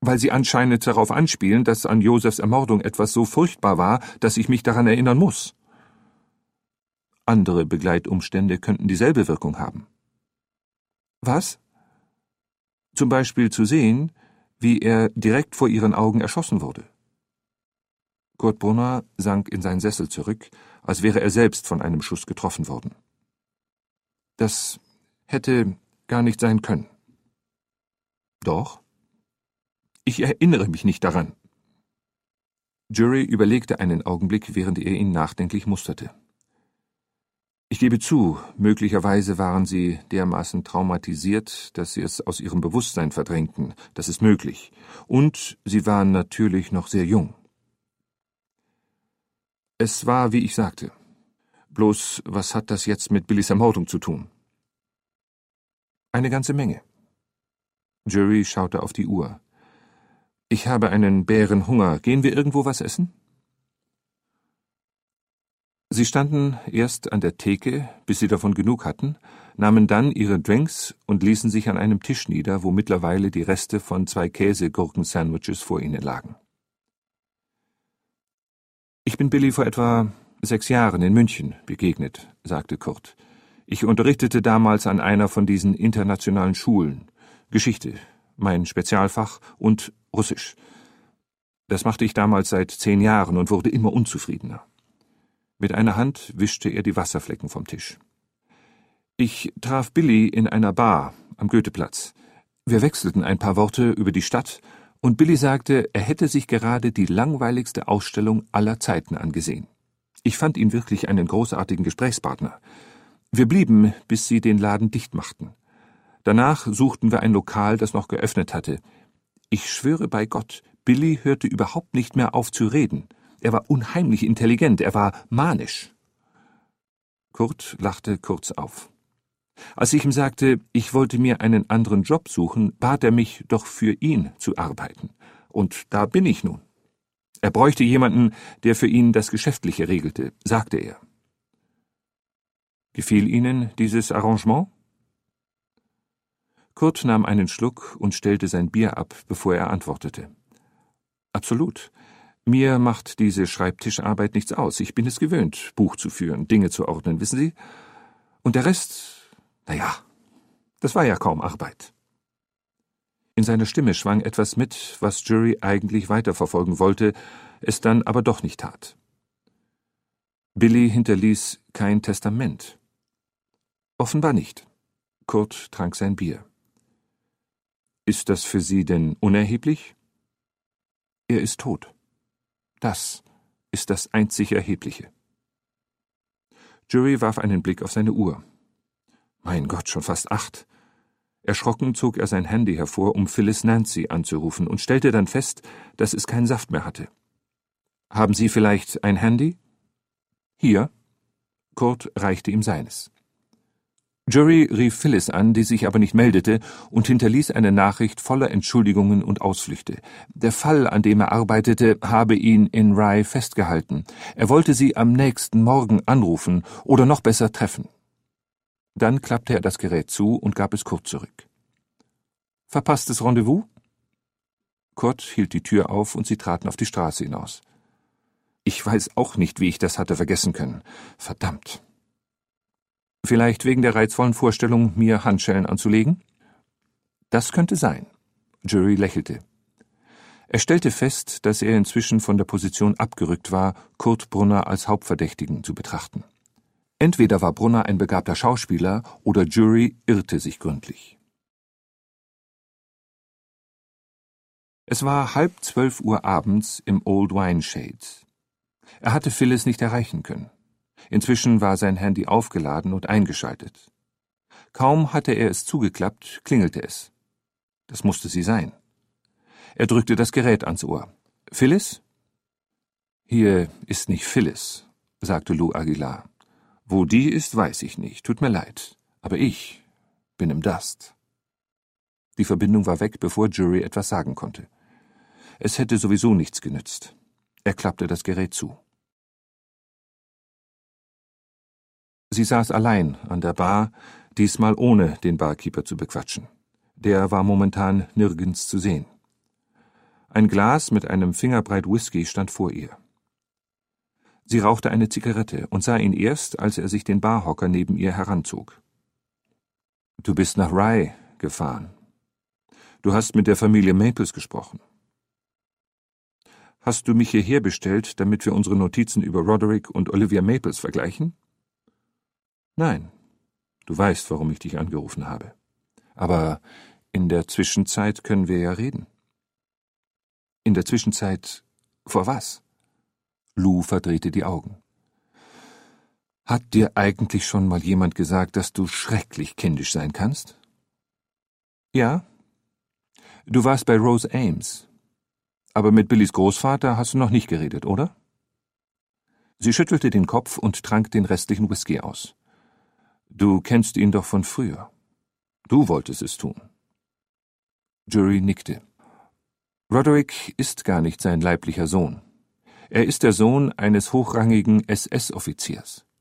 weil Sie anscheinend darauf anspielen, dass an Josephs Ermordung etwas so furchtbar war, dass ich mich daran erinnern muss. Andere Begleitumstände könnten dieselbe Wirkung haben. Was? Zum Beispiel zu sehen, wie er direkt vor Ihren Augen erschossen wurde. Kurt Brunner sank in seinen Sessel zurück, als wäre er selbst von einem Schuss getroffen worden. Das hätte gar nicht sein können. Doch? Ich erinnere mich nicht daran. Jury überlegte einen Augenblick, während er ihn nachdenklich musterte. Ich gebe zu, möglicherweise waren Sie dermaßen traumatisiert, dass Sie es aus Ihrem Bewusstsein verdrängten. Das ist möglich. Und Sie waren natürlich noch sehr jung. Es war, wie ich sagte. Bloß, was hat das jetzt mit Billys Ermordung zu tun? Eine ganze Menge. Jury schaute auf die Uhr. Ich habe einen Bärenhunger. Gehen wir irgendwo was essen? Sie standen erst an der Theke, bis sie davon genug hatten, nahmen dann ihre Drinks und ließen sich an einem Tisch nieder, wo mittlerweile die Reste von 2 Käse-Gurken-Sandwiches vor ihnen lagen. Ich bin Billy vor etwa 6 Jahren in München begegnet, sagte Kurt. Ich unterrichtete damals an einer von diesen internationalen Schulen. Geschichte, mein Spezialfach, und Russisch. Das machte ich damals seit 10 Jahren und wurde immer unzufriedener. Mit einer Hand wischte er die Wasserflecken vom Tisch. Ich traf Billy in einer Bar am Goetheplatz. Wir wechselten ein paar Worte über die Stadt, und Billy sagte, er hätte sich gerade die langweiligste Ausstellung aller Zeiten angesehen. Ich fand ihn wirklich einen großartigen Gesprächspartner. Wir blieben, bis sie den Laden dicht machten. Danach suchten wir ein Lokal, das noch geöffnet hatte. Ich schwöre bei Gott, Billy hörte überhaupt nicht mehr auf zu reden. Er war unheimlich intelligent, er war manisch. Kurt lachte kurz auf. Als ich ihm sagte, ich wollte mir einen anderen Job suchen, bat er mich, doch für ihn zu arbeiten. Und da bin ich nun. Er bräuchte jemanden, der für ihn das Geschäftliche regelte, sagte er. Gefiel Ihnen dieses Arrangement? Kurt nahm einen Schluck und stellte sein Bier ab, bevor er antwortete. Absolut. Mir macht diese Schreibtischarbeit nichts aus. Ich bin es gewöhnt, Buch zu führen, Dinge zu ordnen, wissen Sie? Und der Rest, naja, das war ja kaum Arbeit. In seiner Stimme schwang etwas mit, was Jury eigentlich weiterverfolgen wollte, es dann aber doch nicht tat. Billy hinterließ kein Testament. Offenbar nicht. Kurt trank sein Bier. Ist das für Sie denn unerheblich? Er ist tot. Das ist das einzig Erhebliche. Jury warf einen Blick auf seine Uhr. Mein Gott, schon fast 8. Erschrocken zog er sein Handy hervor, um Phyllis Nancy anzurufen, und stellte dann fest, dass es keinen Saft mehr hatte. »Haben Sie vielleicht ein Handy?« »Hier.« Kurt reichte ihm seines. Jury rief Phyllis an, die sich aber nicht meldete, und hinterließ eine Nachricht voller Entschuldigungen und Ausflüchte. Der Fall, an dem er arbeitete, habe ihn in Rye festgehalten. Er wollte sie am nächsten Morgen anrufen oder noch besser treffen. Dann klappte er das Gerät zu und gab es Kurt zurück. »Verpasstes Rendezvous?« Kurt hielt die Tür auf und sie traten auf die Straße hinaus. »Ich weiß auch nicht, wie ich das hatte vergessen können. Verdammt!« Vielleicht wegen der reizvollen Vorstellung, mir Handschellen anzulegen? Das könnte sein. Jury lächelte. Er stellte fest, dass er inzwischen von der Position abgerückt war, Kurt Brunner als Hauptverdächtigen zu betrachten. Entweder war Brunner ein begabter Schauspieler oder Jury irrte sich gründlich. Es war 11:30 abends im Old Wine Shades. Er hatte Phyllis nicht erreichen können. Inzwischen war sein Handy aufgeladen und eingeschaltet. Kaum hatte er es zugeklappt, klingelte es. Das musste sie sein. Er drückte das Gerät ans Ohr. »Phyllis?« »Hier ist nicht Phyllis«, sagte Lou Aguilar. »Wo die ist, weiß ich nicht. Tut mir leid. Aber ich bin im Dust.« Die Verbindung war weg, bevor Jury etwas sagen konnte. Es hätte sowieso nichts genützt. Er klappte das Gerät zu. Sie saß allein an der Bar, diesmal ohne den Barkeeper zu bequatschen. Der war momentan nirgends zu sehen. Ein Glas mit einem Fingerbreit Whisky stand vor ihr. Sie rauchte eine Zigarette und sah ihn erst, als er sich den Barhocker neben ihr heranzog. »Du bist nach Rye gefahren. Du hast mit der Familie Maples gesprochen. Hast du mich hierher bestellt, damit wir unsere Notizen über Roderick und Olivia Maples vergleichen?« »Nein. Du weißt, warum ich dich angerufen habe. Aber in der Zwischenzeit können wir ja reden.« »In der Zwischenzeit vor was?« Lou verdrehte die Augen. »Hat dir eigentlich schon mal jemand gesagt, dass du schrecklich kindisch sein kannst?« »Ja. Du warst bei Rose Ames. Aber mit Billys Großvater hast du noch nicht geredet, oder?« Sie schüttelte den Kopf und trank den restlichen Whisky aus. »Du kennst ihn doch von früher. Du wolltest es tun.« Jury nickte. »Roderick ist gar nicht sein leiblicher Sohn. Er ist der Sohn eines hochrangigen SS-Offiziers.